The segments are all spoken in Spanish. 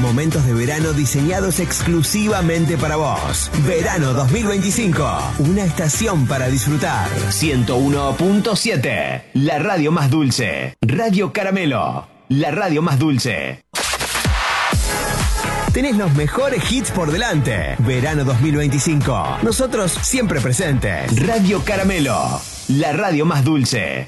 Momentos de verano diseñados exclusivamente para vos. Verano 2025. Una estación para disfrutar. 101.7. La radio más dulce. Radio Caramelo. La radio más dulce. Tenés los mejores hits por delante. Verano 2025. Nosotros siempre presentes. Radio Caramelo. La radio más dulce.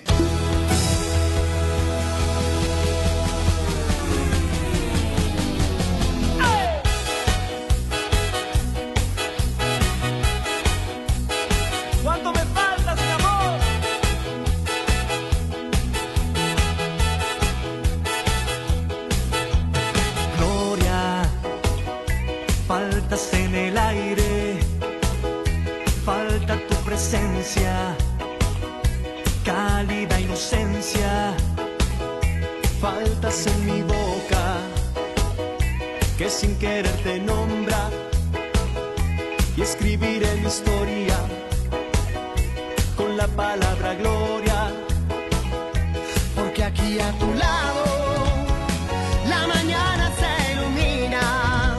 En el aire, falta tu presencia, cálida inocencia, faltas en mi boca, que sin querer te nombra, y escribiré mi historia con la palabra gloria, porque aquí a tu lado la mañana se ilumina.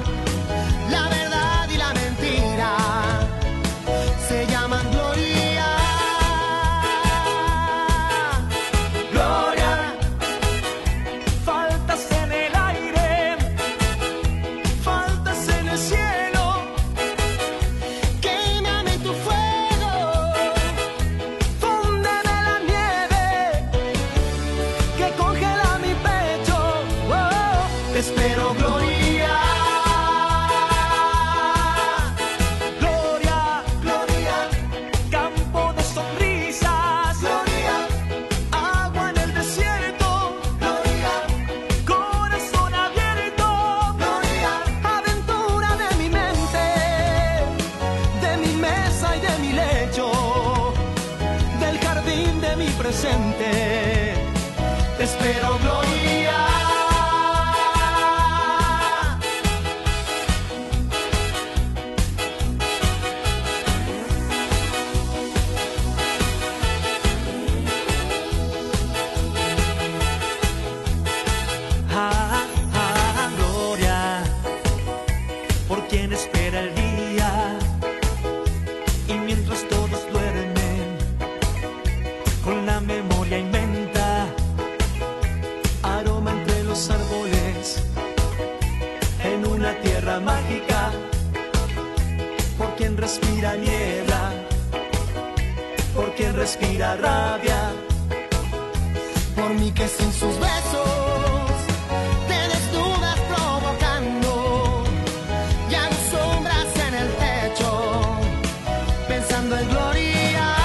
Respira rabia por mí, que sin sus besos te desnudas provocando, ya no sombras en el techo pensando en gloria.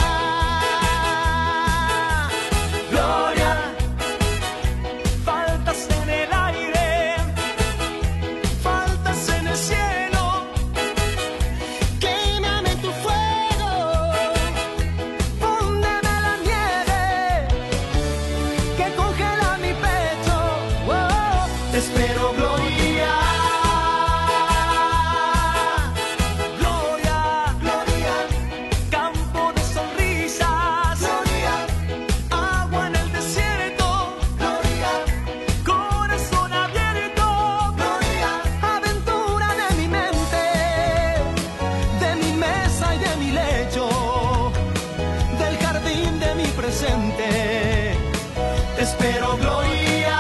Gloria, faltas en el aire, faltas en el cielo, quémame en tu fuego. Espero gloria.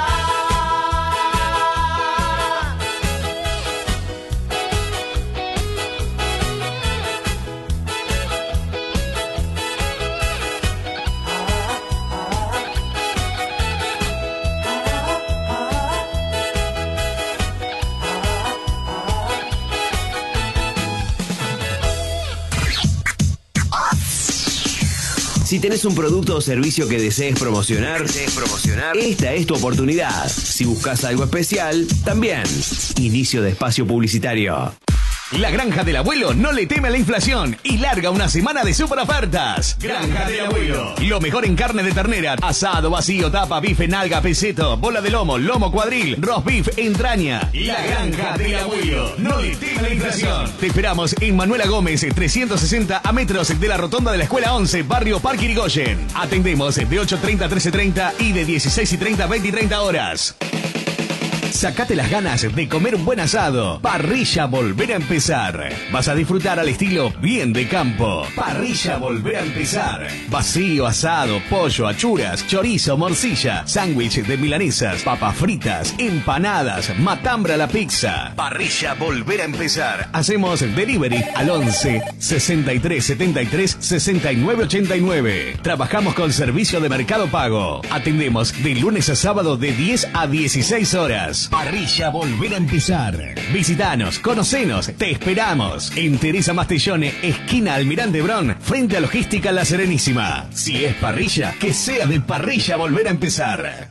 Si tenés un producto o servicio que desees promocionar, esta es tu oportunidad. Si buscas algo especial, también. Inicio de espacio publicitario. La Granja del Abuelo no le teme a la inflación y larga una semana de super ofertas. Granja del Abuelo. Lo mejor en carne de ternera, asado, vacío, tapa, bife, nalga, peseto, bola de lomo, lomo cuadril, roast beef, entraña. La Granja del Abuelo no le teme a la inflación. Te esperamos en Manuela Gómez, 360 a metros de la rotonda de la Escuela 11, barrio Parque Irigoyen. Atendemos de 8:30 a 13:30 y de 16:30 a 20:30 horas. Sacate las ganas de comer un buen asado. Parrilla Volver a Empezar. Vas a disfrutar al estilo bien de campo. Parrilla Volver a Empezar. Vacío, asado, pollo, achuras, chorizo, morcilla, sándwich de milanesas, papas fritas, empanadas, matambre a la pizza. Parrilla Volver a Empezar. Hacemos delivery al 11 63 73 69 89. Trabajamos con servicio de Mercado Pago. Atendemos de lunes a sábado de 10 a 16 horas. Parrilla Volver a Empezar. Visitanos, conocenos, te esperamos. En Teresa Mastellone, esquina Almirante Brown, frente a Logística La Serenísima. Si es parrilla, que sea de Parrilla Volver a Empezar.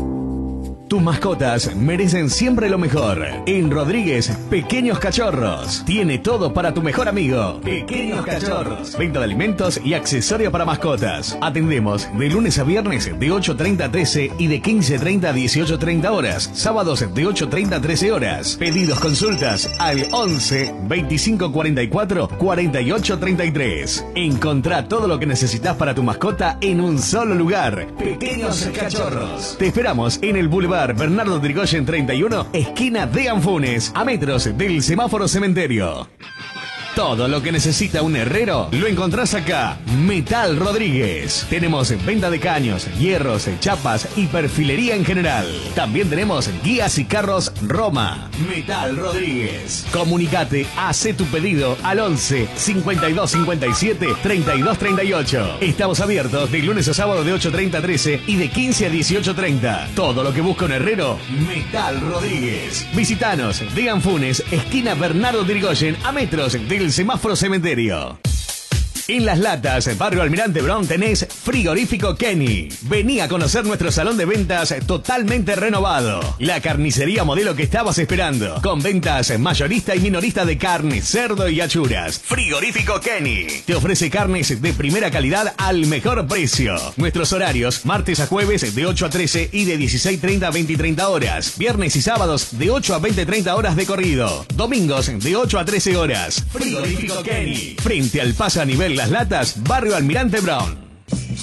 Tus mascotas merecen siempre lo mejor. En Rodríguez, Pequeños Cachorros. Tiene todo para tu mejor amigo. Pequeños Cachorros. Venta de alimentos y accesorios para mascotas. Atendemos de lunes a viernes de 8:30 a 13 y de 15:30 a 18:30 horas. Sábados de 8:30 a 13 horas. Pedidos, consultas al 11 25 44 48 33. Encontrá todo lo que necesitas para tu mascota en un solo lugar. Pequeños Cachorros. Te esperamos en el Boulevard Bernardo de Irigoyen 31, esquina de Anfunes, a metros del semáforo cementerio. Todo lo que necesita un herrero lo encontrás acá. Metal Rodríguez. Tenemos venta de caños, hierros, chapas y perfilería en general. También tenemos guías y carros Roma. Metal Rodríguez. Comunicate, hace tu pedido al 11 52 57 32 38. Estamos abiertos de lunes a sábado de 8:30 a 13 y de 15 a 18:30. Todo lo que busca un herrero, Metal Rodríguez. Visitanos de Anfunes, esquina Bernardo de Irigoyen, a metros del semáforo cementerio. En Las Latas, barrio Almirante Brown, tenés Frigorífico Kenny. Vení a conocer nuestro salón de ventas totalmente renovado. La carnicería modelo que estabas esperando. Con ventas mayorista y minorista de carne, cerdo y achuras. Frigorífico Kenny. Te ofrece carnes de primera calidad al mejor precio. Nuestros horarios, martes a jueves de 8 a 13 y de 16:30 a 20:30 horas. Viernes y sábados de 8 a 20:30 horas de corrido. Domingos de 8 a 13 horas. Frigorífico Kenny. Frente al paso a nivel Las Latas, barrio Almirante Brown.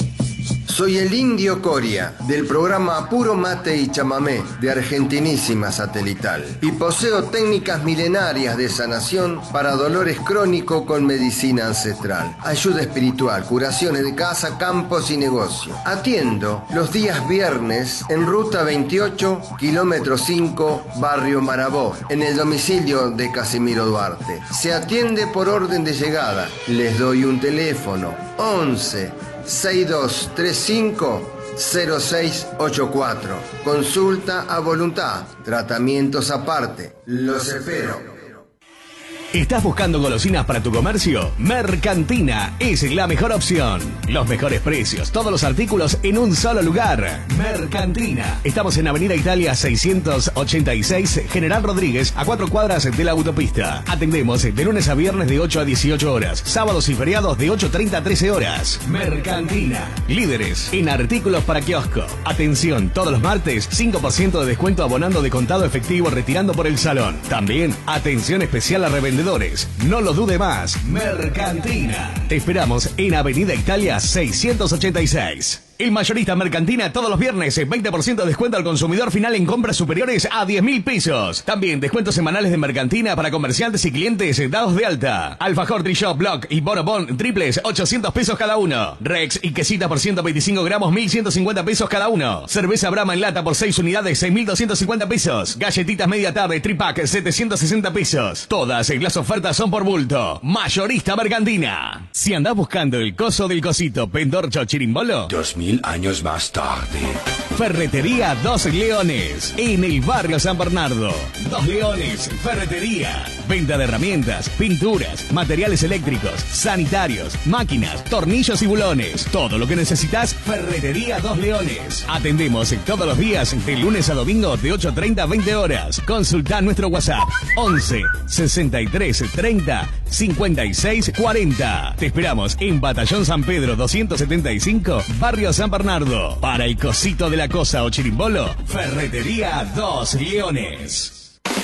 Soy el Indio Coria, del programa Puro Mate y Chamamé, de Argentinísima Satelital, y poseo técnicas milenarias de sanación para dolores crónicos con medicina ancestral, ayuda espiritual, curaciones de casa, campos y negocio. Atiendo los días viernes en Ruta 28, kilómetro 5, barrio Marabó, en el domicilio de Casimiro Duarte. Se atiende por orden de llegada. Les doy un teléfono, 11 6235 0684. Consulta a voluntad. Tratamientos aparte. Los espero. ¿Estás buscando golosinas para tu comercio? Mercantina es la mejor opción. Los mejores precios, todos los artículos en un solo lugar. Mercantina. Estamos en Avenida Italia 686, General Rodríguez, a 4 cuadras de la autopista. Atendemos de lunes a viernes de 8 a 18 horas. Sábados y feriados de 8:30 a 13 horas. Mercantina. Líderes en artículos para kiosco. Atención, todos los martes, 5% de descuento abonando de contado efectivo retirando por el salón. También, atención especial a revendedores. No lo dude más. Mercantina. Te esperamos en Avenida Italia 686. El mayorista Mercantina todos los viernes, 20% de descuento al consumidor final en compras superiores a 10.000 pesos. También descuentos semanales de Mercantina para comerciantes y clientes dados de alta. Alfajor, Trishop, Block y Bonobon triples, 800 pesos cada uno. Rex y quesita por 125 gramos, 1.150 pesos cada uno. Cerveza Brahma en lata por 6 unidades, 6.250 pesos. Galletitas media tarde, tripack, 760 pesos. Todas las ofertas son por bulto. Mayorista Mercantina. Si andás buscando el coso del cosito, pendorcho, chirimbolo, 2000 años más tarde. Ferretería Dos Leones, en el barrio San Bernardo. Dos Leones, ferretería. Venta de herramientas, pinturas, materiales eléctricos, sanitarios, máquinas, tornillos y bulones. Todo lo que necesitas, Ferretería Dos Leones. Atendemos todos los días, de lunes a domingo, de 8:30 a 20 horas. Consulta nuestro WhatsApp, 11 63 30 56 40. Te esperamos en Batallón San Pedro 275, barrio San Bernardo. Para el cosito de la cosa o chirimbolo, Ferretería Dos Leones.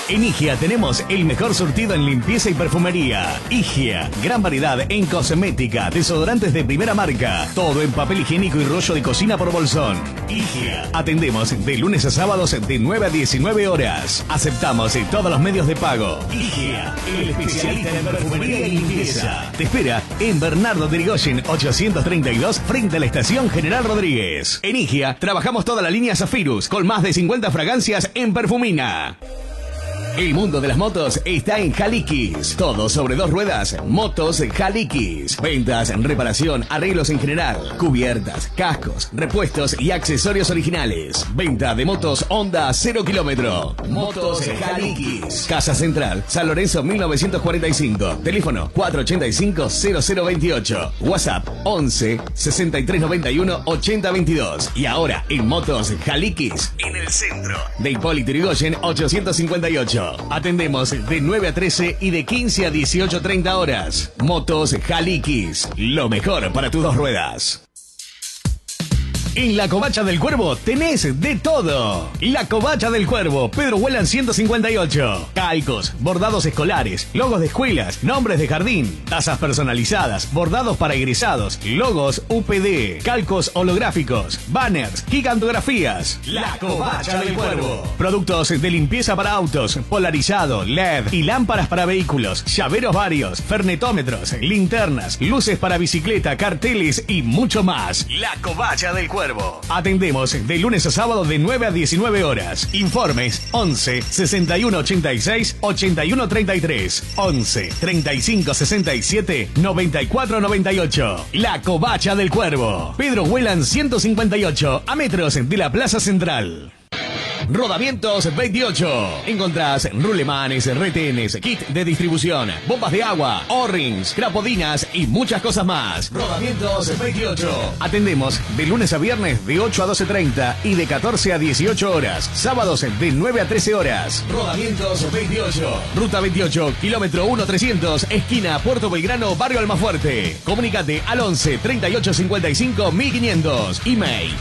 En Igia tenemos el mejor surtido en limpieza y perfumería. Igia, gran variedad en cosmética, desodorantes de primera marca, todo en papel higiénico y rollo de cocina por bolsón. Igia, atendemos de lunes a sábados de 9 a 19 horas. Aceptamos todos los medios de pago. Igia, el especialista en perfumería y limpieza. Te espera en Bernardo de Irigoyen 832 frente a la estación General Rodríguez. En Igia trabajamos toda la línea Zafirus con más de 50 fragancias en perfumina. El mundo de las motos está en Halikis. Todo sobre 2 ruedas, motos Halikis. Ventas, reparación, arreglos en general, cubiertas, cascos, repuestos y accesorios originales. Venta de motos Honda 0 kilómetro. Motos Halikis. Casa Central, San Lorenzo 1945. Teléfono 485-0028. WhatsApp 11 6391 8022. Y ahora en Motos Halikis, en el centro de Hipólito Yrigoyen 858. Atendemos de 9 a 13 y de 15 a 18:30 horas. Motos Halikis, lo mejor para tus 2 ruedas. En La Covacha del Cuervo tenés de todo. La Covacha del Cuervo, Pedro Huelan 158. Calcos, bordados escolares, logos de escuelas, nombres de jardín, tazas personalizadas, bordados para egresados, logos UPD, calcos holográficos, banners, gigantografías. La Covacha del Cuervo. Productos de limpieza para autos, polarizado, LED y lámparas para vehículos, llaveros varios, fernetómetros, linternas, luces para bicicleta, carteles y mucho más. La Covacha del Cuervo. Atendemos de lunes a sábado de 9 a 19 horas. Informes 11 61 86 81 33, 11 35 67 94 98. La Covacha del Cuervo. Pedro Huelan 158, a metros de la Plaza Central. Rodamientos 28. Encontrás rulemanes, retenes, kit de distribución, bombas de agua, O-rings, crapodinas y muchas cosas más. Rodamientos 28. Atendemos de lunes a viernes de 8 a 12:30 y de 14 a 18 horas. Sábados de 9 a 13 horas. Rodamientos 28. Ruta 28, kilómetro 1300, esquina Puerto Belgrano, Barrio Almafuerte. Comunícate al 11 38 55 1500. Email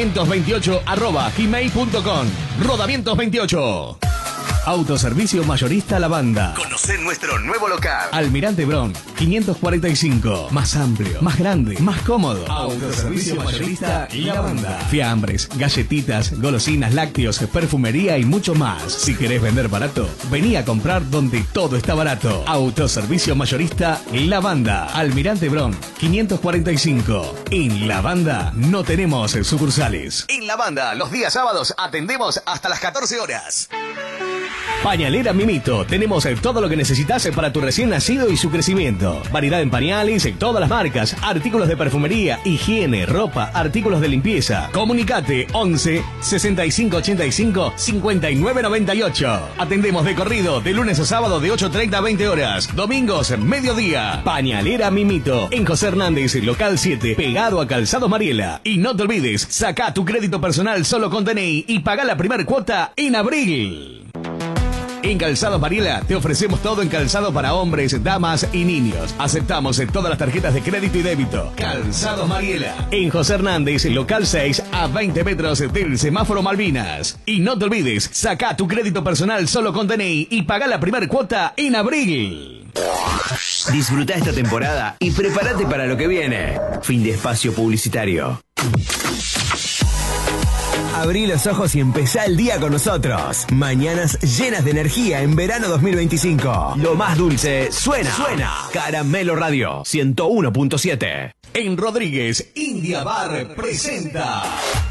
rodamientos28@gmail.com. Rodamientos 28. Autoservicio Mayorista La Banda. Conocé nuestro nuevo local. Almirante Brown 545. Más amplio, más grande, más cómodo. Autoservicio Mayorista La Banda. Fiambres, galletitas, golosinas, lácteos, perfumería y mucho más. Si querés vender barato, vení a comprar donde todo está barato. Autoservicio Mayorista La Banda. Almirante Brown 545. En La Banda no tenemos sucursales. En La Banda, los días sábados atendemos hasta las 14 horas. Pañalera Mimito. Tenemos todo lo que necesitas para tu recién nacido y su crecimiento. Variedad en pañales, en todas las marcas, artículos de perfumería, higiene, ropa, artículos de limpieza. Comunicate 11 65 85 59 98. Atendemos de corrido de lunes a sábado de 8:30 a 20 horas. Domingos, mediodía. Pañalera Mimito. En José Hernández, local 7, pegado a Calzados Mariela. Y no te olvides, saca tu crédito personal solo con DNI y paga la primera cuota en abril. En Calzados Mariela te ofrecemos todo en calzado para hombres, damas y niños. Aceptamos todas las tarjetas de crédito y débito. Calzados Mariela. En José Hernández, local 6, a 20 metros del semáforo Malvinas. Y no te olvides, saca tu crédito personal solo con DNI y paga la primera cuota en abril. Disfruta esta temporada y prepárate para lo que viene. Fin de espacio publicitario. Abrí los ojos y empezá el día con nosotros. Mañanas llenas de energía en verano 2025. Lo más dulce suena. Caramelo Radio 101.7. En Rodríguez, India Bar presenta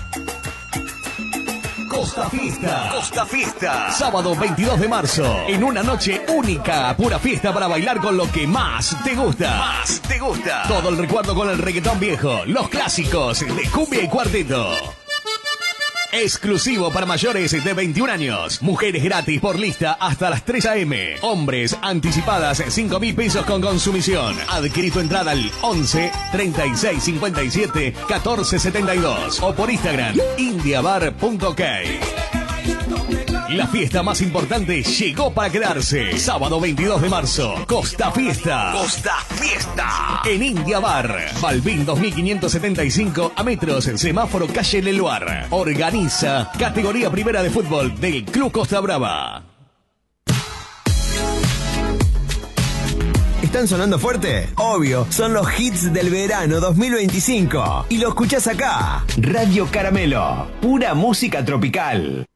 Costa Fiesta. Sábado 22 de marzo. En una noche única. Pura fiesta para bailar con lo que más te gusta. Todo el recuerdo con el reggaetón viejo. Los clásicos de cumbia y cuarteto. Exclusivo para mayores de 21 años. Mujeres gratis por lista hasta las 3 a.m. Hombres anticipadas 5.000 pesos con consumición. Adquirí tu entrada al 11 36 57 14 72 o por Instagram indiabar.ok. La fiesta más importante llegó para quedarse. Sábado 22 de marzo. Costa Fiesta. En India Bar. Balbín 2575 a metros. Semáforo calle Leluar. Organiza categoría primera de fútbol del Club Costa Brava. ¿Están sonando fuerte? Obvio, son los hits del verano 2025. Y lo escuchás acá. Radio Caramelo, pura música tropical.